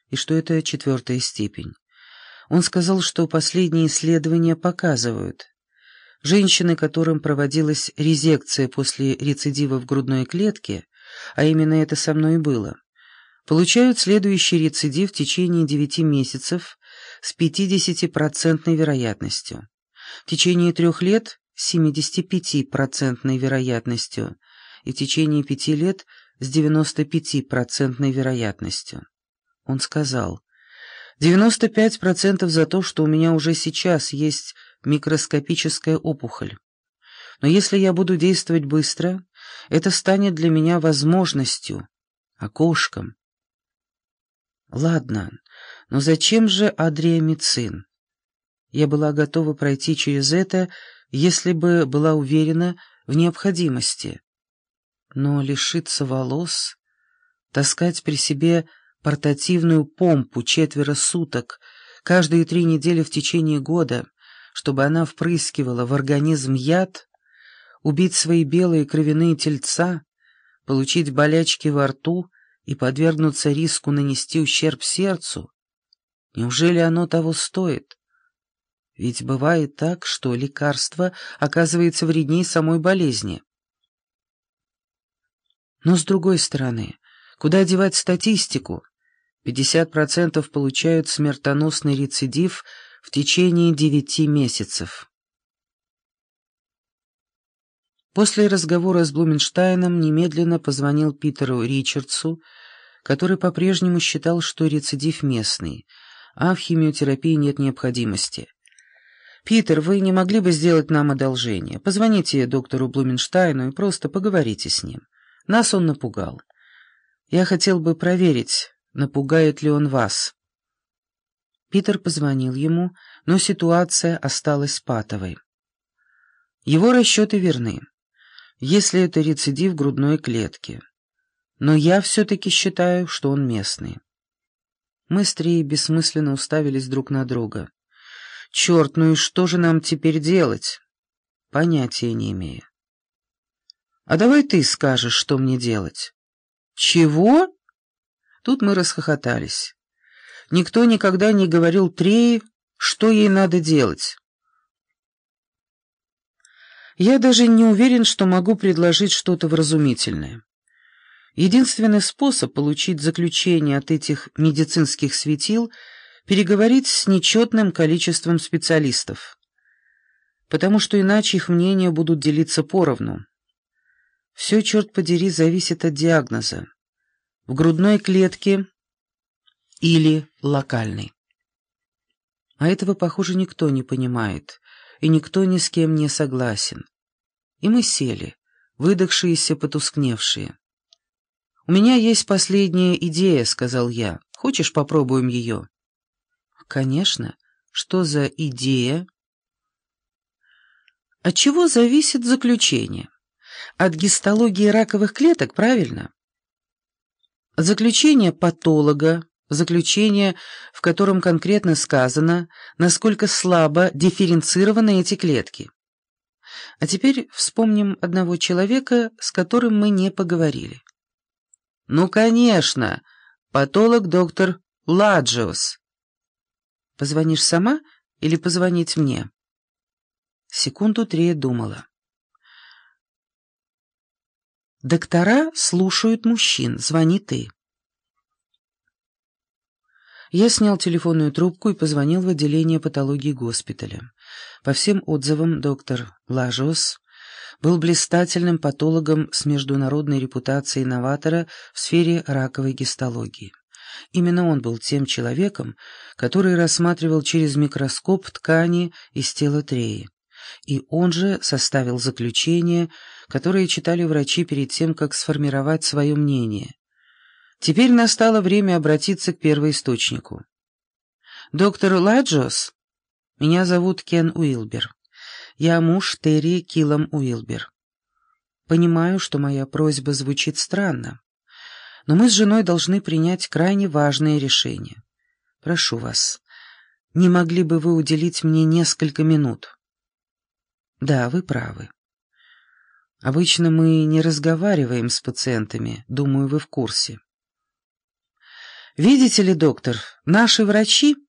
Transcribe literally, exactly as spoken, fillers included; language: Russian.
и что это четвертая степень. Он сказал, что последние исследования показывают, женщины, которым проводилась резекция после рецидива в грудной клетке, а именно это со мной и было, получают следующий рецидив в течение девяти месяцев с пятидесятипроцентной вероятностью, в течение трех лет с семидесятипятипроцентной вероятностью и в течение пяти лет с девяностопятипроцентной вероятностью. Он сказал: девяносто пять процентов за то, что у меня уже сейчас есть микроскопическая опухоль. Но если я буду действовать быстро, это станет для меня возможностью, окошком. Ладно, но зачем же адриамицин? Я была готова пройти через это, если бы была уверена в необходимости. Но лишиться волос, таскать при себе портативную помпу четверо суток, каждые три недели в течение года, чтобы она впрыскивала в организм яд, убить свои белые кровяные тельца, получить болячки во рту и подвергнуться риску нанести ущерб сердцу, неужели оно того стоит? Ведь бывает так, что лекарство оказывается вреднее самой болезни. Но с другой стороны, куда девать статистику? пятьдесят процентов получают смертоносный рецидив в течение девяти месяцев. После разговора с Блуменштейном немедленно позвонил Питеру Ричардсу, который по-прежнему считал, что рецидив местный, а в химиотерапии нет необходимости. «Питер, вы не могли бы сделать нам одолжение? Позвоните доктору Блуменштейну и просто поговорите с ним. Нас он напугал. Я хотел бы проверить, напугает ли он вас». Питер позвонил ему, но ситуация осталась патовой. Его расчеты верны, если это рецидив грудной клетки. Но я все-таки считаю, что он местный. Мы с Треей бессмысленно уставились друг на друга. «Черт, ну и что же нам теперь делать?» «Понятия не имею». «А давай ты скажешь, что мне делать». «Чего?» Тут мы расхохотались. Никто никогда не говорил Трее, что ей надо делать. Я даже не уверен, что могу предложить что-то вразумительное. Единственный способ получить заключение от этих медицинских светил — переговорить с нечетным количеством специалистов, потому что иначе их мнения будут делиться поровну. Все, черт подери, зависит от диагноза. В грудной клетке или локальной. А этого, похоже, никто не понимает, и никто ни с кем не согласен. И мы сели, выдохшиеся, потускневшие. «У меня есть последняя идея», — сказал я. «Хочешь, попробуем ее?» «Конечно. Что за идея?» От чего зависит заключение? От гистологии раковых клеток, правильно? Заключение патолога, заключение, в котором конкретно сказано, насколько слабо дифференцированы эти клетки. А теперь вспомним одного человека, с которым мы не поговорили. Ну, конечно, патолог доктор Ладжиос. Позвонишь сама или позвонить мне? Секунду Трея думала. Доктора слушают мужчин, звони ты. Я снял телефонную трубку и позвонил в отделение патологии госпиталя. По всем отзывам, доктор Ладжиос был блистательным патологом с международной репутацией новатора в сфере раковой гистологии. Именно он был тем человеком, который рассматривал через микроскоп ткани из тела Треи. И он же составил заключение, которое читали врачи перед тем, как сформировать свое мнение. Теперь настало время обратиться к первоисточнику. «Доктор Ладжиос, меня зовут Кен Уилбер. Я муж Терри Киллам Уилбер. Понимаю, что моя просьба звучит странно, но мы с женой должны принять крайне важное решение. Прошу вас, не могли бы вы уделить мне несколько минут?» «Да, вы правы. Обычно мы не разговариваем с пациентами, думаю, вы в курсе. «Видите ли, доктор, наши врачи